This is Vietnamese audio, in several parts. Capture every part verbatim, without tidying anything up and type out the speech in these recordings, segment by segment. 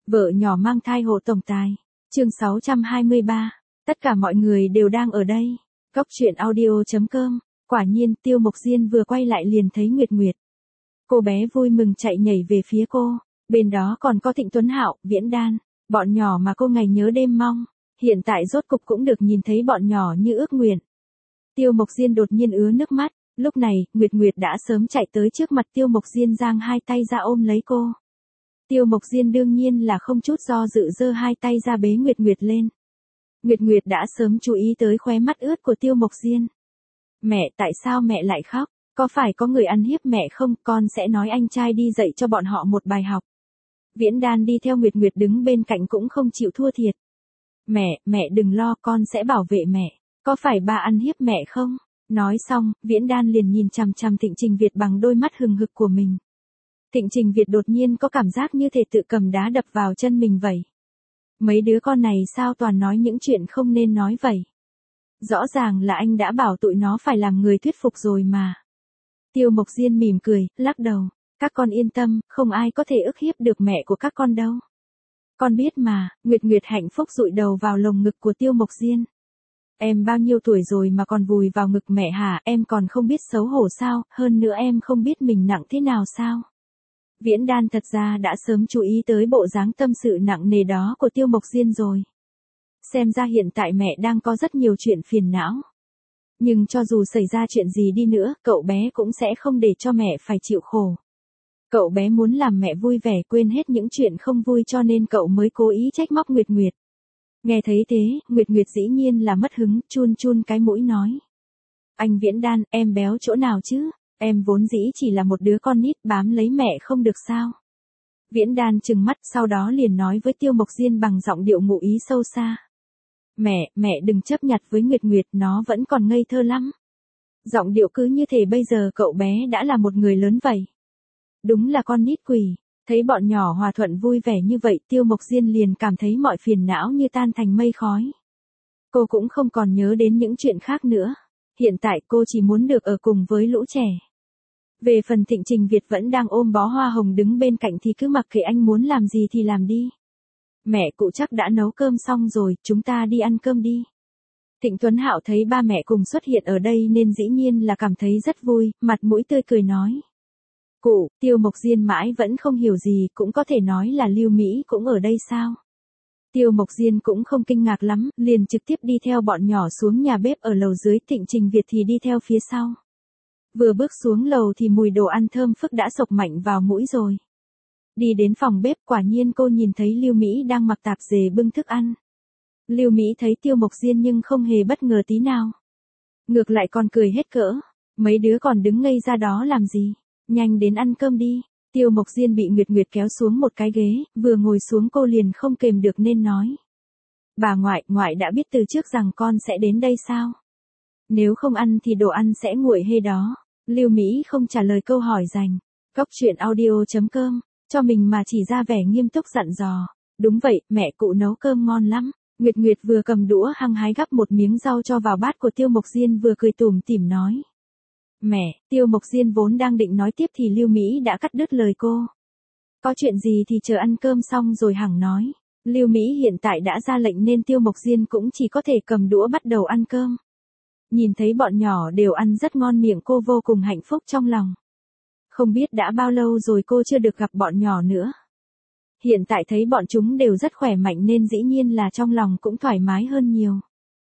Vợ nhỏ mang thai hộ tổng tài. Chương sáu trăm hai mươi ba. Tất cả mọi người đều đang ở đây. Cốc truyện audio chấm com. Quả nhiên Tiêu Mộc Diên vừa quay lại liền thấy Nguyệt Nguyệt. Cô bé vui mừng chạy nhảy về phía cô. Bên đó còn có Thịnh Tuấn Hạo, Viễn Đan. Bọn nhỏ mà cô ngày nhớ đêm mong. Hiện tại rốt cục cũng được nhìn thấy bọn nhỏ như ước nguyện. Tiêu Mộc Diên đột nhiên ứa nước mắt. Lúc này, Nguyệt Nguyệt đã sớm chạy tới trước mặt Tiêu Mộc Diên giang hai tay ra ôm lấy cô. Tiêu Mộc Diên đương nhiên là không chút do dự giơ hai tay ra bế Nguyệt Nguyệt lên. Nguyệt Nguyệt đã sớm chú ý tới khóe mắt ướt của Tiêu Mộc Diên. Mẹ, tại sao mẹ lại khóc? Có phải có người ăn hiếp mẹ không? Con sẽ nói anh trai đi dạy cho bọn họ một bài học. Viễn Đan đi theo Nguyệt Nguyệt đứng bên cạnh cũng không chịu thua thiệt. Mẹ, mẹ đừng lo, con sẽ bảo vệ mẹ. Có phải ba ăn hiếp mẹ không? Nói xong, Viễn Đan liền nhìn chằm chằm Thịnh Trình Việt bằng đôi mắt hừng hực của mình. Thịnh Trình Việt đột nhiên có cảm giác như thể tự cầm đá đập vào chân mình vậy. Mấy đứa con này sao toàn nói những chuyện không nên nói vậy? Rõ ràng là anh đã bảo tụi nó phải làm người thuyết phục rồi mà. Tiêu Mộc Diên mỉm cười, lắc đầu. Các con yên tâm, không ai có thể ức hiếp được mẹ của các con đâu. Con biết mà. Nguyệt Nguyệt hạnh phúc dụi đầu vào lồng ngực của Tiêu Mộc Diên. Em bao nhiêu tuổi rồi mà còn vùi vào ngực mẹ hả? Em còn không biết xấu hổ sao? Hơn nữa em không biết mình nặng thế nào sao? Viễn Đan thật ra đã sớm chú ý tới bộ dáng tâm sự nặng nề đó của Tiêu Mộc Diên rồi. Xem ra hiện tại mẹ đang có rất nhiều chuyện phiền não. Nhưng cho dù xảy ra chuyện gì đi nữa, cậu bé cũng sẽ không để cho mẹ phải chịu khổ. Cậu bé muốn làm mẹ vui vẻ quên hết những chuyện không vui cho nên cậu mới cố ý trách móc Nguyệt Nguyệt. Nghe thấy thế, Nguyệt Nguyệt dĩ nhiên là mất hứng, chun chun cái mũi nói. Anh Viễn Đan, em béo chỗ nào chứ? Em vốn dĩ chỉ là một đứa con nít bám lấy mẹ không được sao? Viễn Đan trừng mắt sau đó liền nói với Tiêu Mộc Diên bằng giọng điệu ngụ ý sâu xa. Mẹ, mẹ đừng chấp nhặt với Nguyệt Nguyệt, nó vẫn còn ngây thơ lắm. Giọng điệu cứ như thể bây giờ cậu bé đã là một người lớn vậy. Đúng là con nít quỷ. Thấy bọn nhỏ hòa thuận vui vẻ như vậy, Tiêu Mộc Diên liền cảm thấy mọi phiền não như tan thành mây khói. Cô cũng không còn nhớ đến những chuyện khác nữa. Hiện tại cô chỉ muốn được ở cùng với lũ trẻ. Về phần Thịnh Trình Việt vẫn đang ôm bó hoa hồng đứng bên cạnh thì cứ mặc kệ anh muốn làm gì thì làm đi. Mẹ cụ chắc đã nấu cơm xong rồi, chúng ta đi ăn cơm đi. Thịnh Tuấn Hạo thấy ba mẹ cùng xuất hiện ở đây nên dĩ nhiên là cảm thấy rất vui, mặt mũi tươi cười nói. Cụ, Tiêu Mộc Diên mãi vẫn không hiểu gì, cũng có thể nói là Lưu Mỹ cũng ở đây sao? Tiêu Mộc Diên cũng không kinh ngạc lắm, liền trực tiếp đi theo bọn nhỏ xuống nhà bếp ở lầu dưới, Thịnh Trình Việt thì đi theo phía sau. Vừa bước xuống lầu thì mùi đồ ăn thơm phức đã sộc mạnh vào mũi rồi. Đi đến phòng bếp quả nhiên cô nhìn thấy Lưu Mỹ đang mặc tạp dề bưng thức ăn. Lưu Mỹ thấy Tiêu Mộc Diên nhưng không hề bất ngờ tí nào. Ngược lại còn cười hết cỡ. Mấy đứa còn đứng ngây ra đó làm gì? Nhanh đến ăn cơm đi. Tiêu Mộc Diên bị Nguyệt Nguyệt kéo xuống một cái ghế, vừa ngồi xuống cô liền không kềm được nên nói. Bà ngoại, ngoại đã biết từ trước rằng con sẽ đến đây sao? Nếu không ăn thì đồ ăn sẽ nguội hê đó. Lưu Mỹ không trả lời câu hỏi dành. Cốc truyện audio chấm com, cho mình mà chỉ ra vẻ nghiêm túc dặn dò. Đúng vậy, mẹ cụ nấu cơm ngon lắm. Nguyệt Nguyệt vừa cầm đũa hăng hái gắp một miếng rau cho vào bát của Tiêu Mộc Diên vừa cười tủm tỉm nói. Mẹ, Tiêu Mộc Diên vốn đang định nói tiếp thì Lưu Mỹ đã cắt đứt lời cô. Có chuyện gì thì chờ ăn cơm xong rồi hẳn nói. Lưu Mỹ hiện tại đã ra lệnh nên Tiêu Mộc Diên cũng chỉ có thể cầm đũa bắt đầu ăn cơm. Nhìn thấy bọn nhỏ đều ăn rất ngon miệng cô vô cùng hạnh phúc trong lòng. Không biết đã bao lâu rồi cô chưa được gặp bọn nhỏ nữa. Hiện tại thấy bọn chúng đều rất khỏe mạnh nên dĩ nhiên là trong lòng cũng thoải mái hơn nhiều.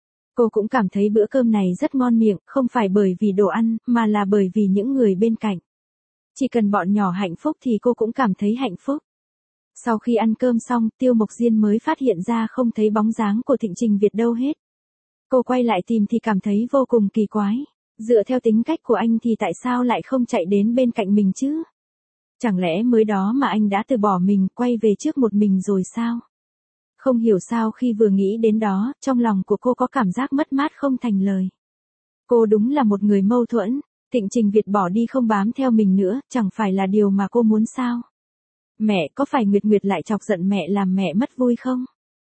Cô cũng cảm thấy bữa cơm này rất ngon miệng, không phải bởi vì đồ ăn, mà là bởi vì những người bên cạnh. Chỉ cần bọn nhỏ hạnh phúc thì cô cũng cảm thấy hạnh phúc. Sau khi ăn cơm xong, Tiêu Mộc Diên mới phát hiện ra không thấy bóng dáng của Thịnh Trình Việt đâu hết. Cô quay lại tìm thì cảm thấy vô cùng kỳ quái. Dựa theo tính cách của anh thì tại sao lại không chạy đến bên cạnh mình chứ? Chẳng lẽ mới đó mà anh đã từ bỏ mình, quay về trước một mình rồi sao? Không hiểu sao khi vừa nghĩ đến đó, trong lòng của cô có cảm giác mất mát không thành lời. Cô đúng là một người mâu thuẫn. Thịnh Trình Việt bỏ đi không bám theo mình nữa, chẳng phải là điều mà cô muốn sao? Mẹ, có phải Nguyệt Nguyệt lại chọc giận mẹ làm mẹ mất vui không?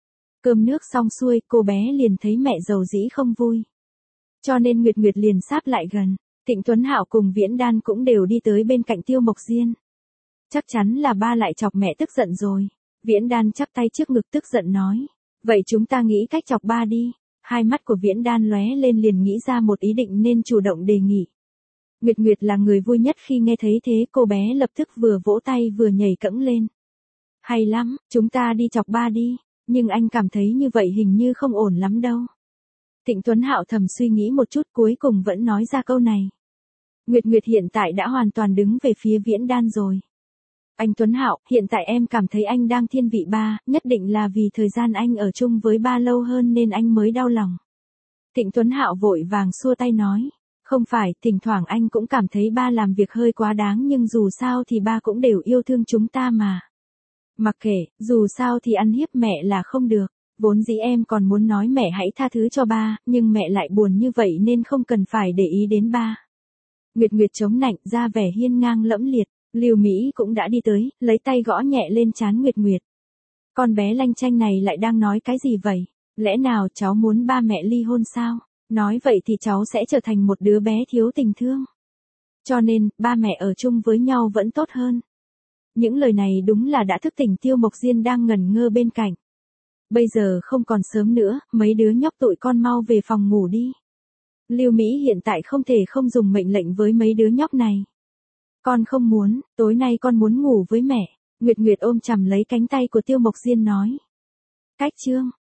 Cơm nước xong xuôi, cô bé liền thấy mẹ giàu dĩ không vui. Cho nên Nguyệt Nguyệt liền sáp lại gần. Thịnh Tuấn Hạo cùng Viễn Đan cũng đều đi tới bên cạnh Tiêu Mộc Diên. Chắc chắn là ba lại chọc mẹ tức giận rồi. Viễn Đan chắp tay trước ngực tức giận nói. Vậy chúng ta nghĩ cách chọc ba đi. Hai mắt của Viễn Đan lóe lên liền nghĩ ra một ý định nên chủ động đề nghị. Nguyệt Nguyệt là người vui nhất khi nghe thấy thế, cô bé lập tức vừa vỗ tay vừa nhảy cẫng lên. Hay lắm, chúng ta đi chọc ba đi, nhưng anh cảm thấy như vậy hình như không ổn lắm đâu. Thịnh Tuấn Hạo thầm suy nghĩ một chút cuối cùng vẫn nói ra câu này. Nguyệt Nguyệt hiện tại đã hoàn toàn đứng về phía Viễn Đan rồi. Anh Tuấn Hạo, hiện tại em cảm thấy anh đang thiên vị ba, nhất định là vì thời gian anh ở chung với ba lâu hơn nên anh mới đau lòng. Thịnh Tuấn Hạo vội vàng xua tay nói. Không phải, thỉnh thoảng anh cũng cảm thấy ba làm việc hơi quá đáng nhưng dù sao thì ba cũng đều yêu thương chúng ta mà. Mặc kệ, dù sao thì ăn hiếp mẹ là không được. Vốn dĩ em còn muốn nói mẹ hãy tha thứ cho ba, nhưng mẹ lại buồn như vậy nên không cần phải để ý đến ba. Nguyệt Nguyệt chống nạnh ra vẻ hiên ngang lẫm liệt, Lưu Mỹ cũng đã đi tới, lấy tay gõ nhẹ lên trán Nguyệt Nguyệt. Con bé lanh chanh này lại đang nói cái gì vậy? Lẽ nào cháu muốn ba mẹ ly hôn sao? Nói vậy thì cháu sẽ trở thành một đứa bé thiếu tình thương. Cho nên, ba mẹ ở chung với nhau vẫn tốt hơn. Những lời này đúng là đã thức tỉnh Tiêu Mộc Diên đang ngẩn ngơ bên cạnh. Bây giờ không còn sớm nữa, mấy đứa nhóc tụi con mau về phòng ngủ đi. Lưu Mỹ hiện tại không thể không dùng mệnh lệnh với mấy đứa nhóc này. Con không muốn, tối nay con muốn ngủ với mẹ. Nguyệt Nguyệt ôm chầm lấy cánh tay của Tiêu Mộc Diên nói. Cách chương.